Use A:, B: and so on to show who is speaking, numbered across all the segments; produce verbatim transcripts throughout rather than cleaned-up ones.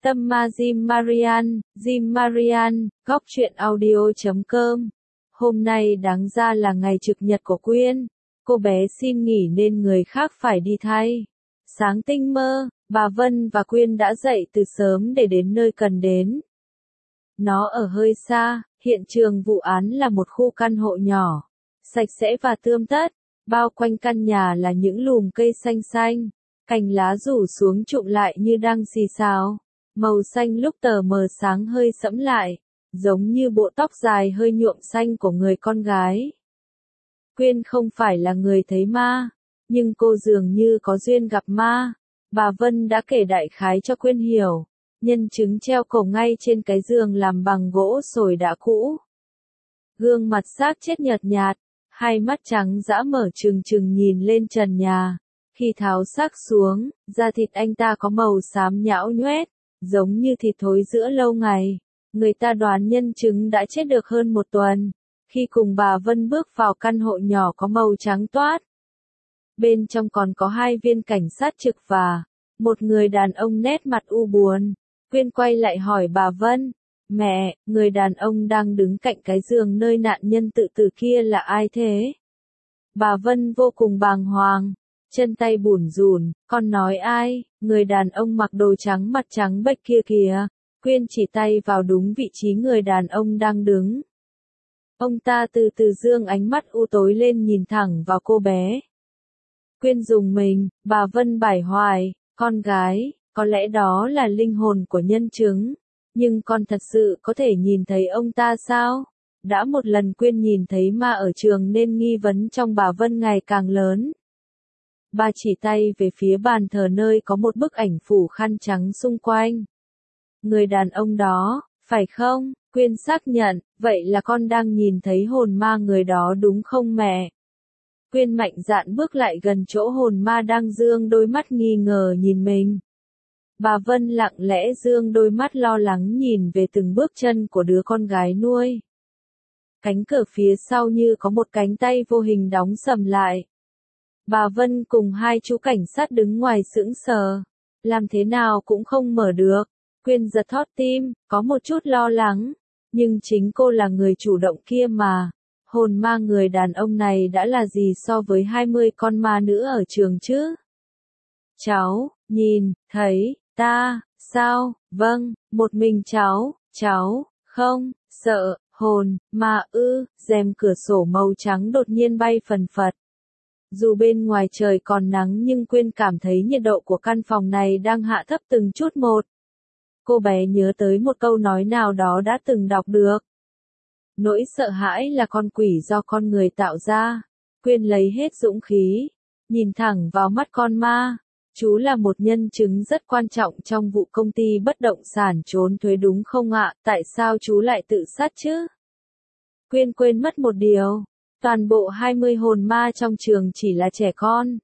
A: Tâm Ma Jim Marian, Jim Marian, góc truyện audio chấm com. Hôm nay đáng ra là ngày trực nhật của Quyên. Cô bé xin nghỉ nên người khác phải đi thay. Sáng tinh mơ, bà Vân và Quyên đã dậy từ sớm để đến nơi cần đến. Nó ở hơi xa, hiện trường vụ án là một khu căn hộ nhỏ, sạch sẽ và tươm tất. Bao quanh căn nhà là những lùm cây xanh xanh, cành lá rủ xuống trụm lại như đang xì xào. Màu xanh lúc tờ mờ sáng hơi sẫm lại, giống như bộ tóc dài hơi nhuộm xanh của người con gái. Quyên không phải là người thấy ma, nhưng cô dường như có duyên gặp ma. Bà Vân đã kể đại khái cho Quyên hiểu. Nhân chứng treo cổ ngay trên cái giường làm bằng gỗ sồi đã cũ. Gương mặt xác chết nhợt nhạt, hai mắt trắng dã mở trừng trừng nhìn lên trần nhà. Khi tháo xác xuống, da thịt anh ta có màu xám nhão nhoét, giống như thịt thối giữa lâu ngày. Người ta đoán nhân chứng đã chết được hơn một tuần. Khi cùng bà Vân bước vào căn hộ nhỏ có màu trắng toát. Bên trong còn có hai viên cảnh sát trực và một người đàn ông nét mặt u buồn. Quyên quay lại hỏi bà Vân, mẹ, người đàn ông đang đứng cạnh cái giường nơi nạn nhân tự tử kia là ai thế? Bà Vân vô cùng bàng hoàng, chân tay bủn rủn, con nói ai? Người đàn ông mặc đồ trắng mặt trắng bệch kia kìa. Quyên chỉ tay vào đúng vị trí người đàn ông đang đứng. Ông ta từ từ dương ánh mắt u tối lên nhìn thẳng vào cô bé. Quyên rùng mình, bà Vân bải hoài, con gái, có lẽ đó là linh hồn của nhân chứng. Nhưng con thật sự có thể nhìn thấy ông ta sao? Đã một lần Quyên nhìn thấy ma ở trường nên nghi vấn trong bà Vân ngày càng lớn. Bà chỉ tay về phía bàn thờ nơi có một bức ảnh phủ khăn trắng xung quanh. Người đàn ông đó, phải không? Quyên xác nhận, vậy là con đang nhìn thấy hồn ma người đó đúng không mẹ? Quyên mạnh dạn bước lại gần chỗ hồn ma đang dương đôi mắt nghi ngờ nhìn mình. Bà Vân lặng lẽ dương đôi mắt lo lắng nhìn về từng bước chân của đứa con gái nuôi. Cánh cửa phía sau như có một cánh tay vô hình đóng sầm lại. Bà Vân cùng hai chú cảnh sát đứng ngoài sững sờ. Làm thế nào cũng không mở được. Quyên giật thót tim, có một chút lo lắng. Nhưng chính cô là người chủ động kia mà. Hồn ma người đàn ông này đã là gì so với hai mươi con ma nữ ở trường chứ? Cháu, nhìn, thấy, ta, sao, vâng, một mình cháu, cháu, không, sợ, hồn, ma ư, rèm cửa sổ màu trắng đột nhiên bay phần phật. Dù bên ngoài trời còn nắng nhưng Quyên cảm thấy nhiệt độ của căn phòng này đang hạ thấp từng chút một. Cô bé nhớ tới một câu nói nào đó đã từng đọc được. Nỗi sợ hãi là con quỷ do con người tạo ra. Quyên lấy hết dũng khí, nhìn thẳng vào mắt con ma. Chú là một nhân chứng rất quan trọng trong vụ công ty bất động sản trốn thuế đúng không ạ? Tại sao chú lại tự sát chứ? Quyên quên mất một điều. Toàn bộ hai mươi hồn ma trong trường chỉ là trẻ con.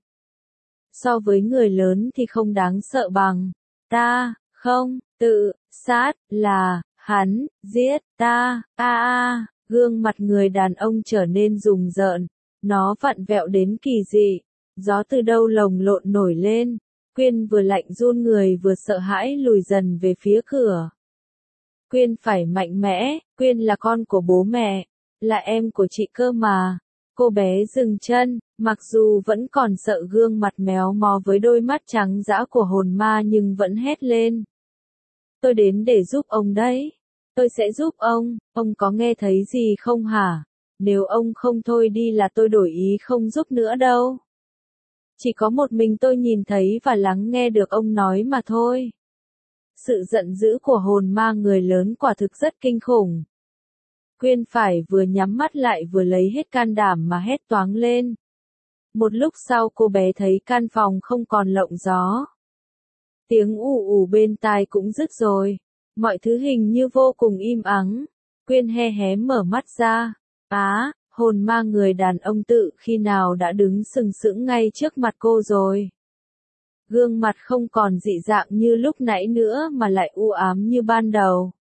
A: So với người lớn thì không đáng sợ bằng. Ta, không, tự, sát, là, hắn, giết, ta, a a, gương mặt người đàn ông trở nên rùng rợn. Nó vặn vẹo đến kỳ dị. Gió từ đâu lồng lộn nổi lên. Quyên vừa lạnh run người vừa sợ hãi lùi dần về phía cửa. Quyên phải mạnh mẽ, Quyên là con của bố mẹ, là em của chị cơ mà. Cô bé dừng chân, mặc dù vẫn còn sợ gương mặt méo mó với đôi mắt trắng dã của hồn ma nhưng vẫn hét lên. Tôi đến để giúp ông đấy. Tôi sẽ giúp ông, ông có nghe thấy gì không hả? Nếu ông không thôi đi là tôi đổi ý không giúp nữa đâu. Chỉ có một mình tôi nhìn thấy và lắng nghe được ông nói mà thôi. Sự giận dữ của hồn ma người lớn quả thực rất kinh khủng. Quyên phải vừa nhắm mắt lại vừa lấy hết can đảm mà hét toáng lên. Một lúc sau cô bé thấy căn phòng không còn lộng gió. Tiếng ù ù bên tai cũng dứt rồi. Mọi thứ hình như vô cùng im ắng. Quyên he hé mở mắt ra. Á, hồn ma người đàn ông tự khi nào đã đứng sừng sững ngay trước mặt cô rồi. Gương mặt không còn dị dạng như lúc nãy nữa mà lại u ám như ban đầu.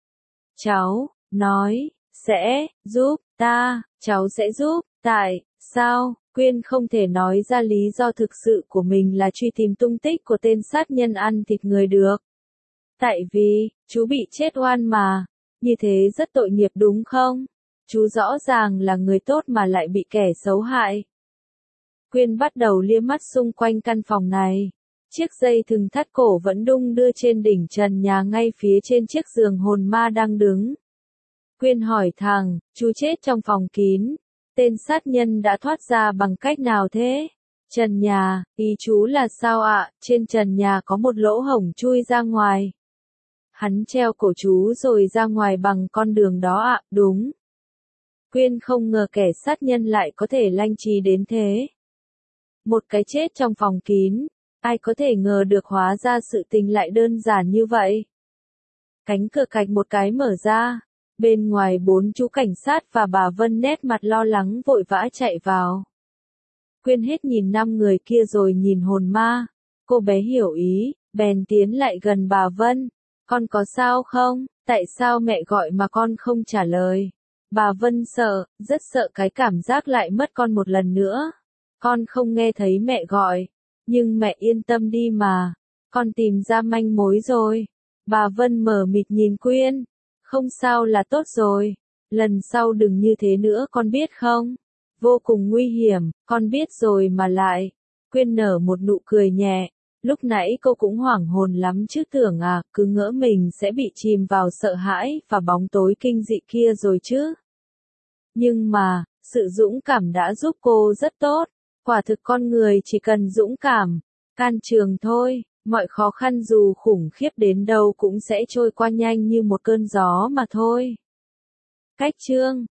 A: Cháu, nói, sẽ, giúp, ta, cháu sẽ giúp, tại, sao, Quyên không thể nói ra lý do thực sự của mình là truy tìm tung tích của tên sát nhân ăn thịt người được. Tại vì, chú bị chết oan mà. Như thế rất tội nghiệp đúng không? Chú rõ ràng là người tốt mà lại bị kẻ xấu hại. Quyên bắt đầu liếc mắt xung quanh căn phòng này. Chiếc dây thừng thắt cổ vẫn đung đưa trên đỉnh trần nhà ngay phía trên chiếc giường hồn ma đang đứng. Quyên hỏi thẳng, chú chết trong phòng kín. Tên sát nhân đã thoát ra bằng cách nào thế? Trần nhà, ý chú là sao ạ? Trên trần nhà có một lỗ hổng chui ra ngoài. Hắn treo cổ chú rồi ra ngoài bằng con đường đó ạ, đúng. Quyên không ngờ kẻ sát nhân lại có thể lanh trí đến thế. Một cái chết trong phòng kín, ai có thể ngờ được hóa ra sự tình lại đơn giản như vậy. Cánh cửa cạch một cái mở ra, bên ngoài bốn chú cảnh sát và bà Vân nét mặt lo lắng vội vã chạy vào. Quyên hết nhìn năm người kia rồi nhìn hồn ma, cô bé hiểu ý, bèn tiến lại gần bà Vân. Con có sao không? Tại sao mẹ gọi mà con không trả lời? Bà Vân sợ, rất sợ cái cảm giác lại mất con một lần nữa. Con không nghe thấy mẹ gọi, nhưng mẹ yên tâm đi mà, con tìm ra manh mối rồi. Bà Vân mờ mịt nhìn Quyên, không sao là tốt rồi, lần sau đừng như thế nữa con biết không? Vô cùng nguy hiểm, con biết rồi mà lại. Quyên nở một nụ cười nhẹ. Lúc nãy cô cũng hoảng hồn lắm chứ tưởng à, cứ ngỡ mình sẽ bị chìm vào sợ hãi và bóng tối kinh dị kia rồi chứ. Nhưng mà, sự dũng cảm đã giúp cô rất tốt. Quả thực con người chỉ cần dũng cảm, can trường thôi, mọi khó khăn dù khủng khiếp đến đâu cũng sẽ trôi qua nhanh như một cơn gió mà thôi. Cách chương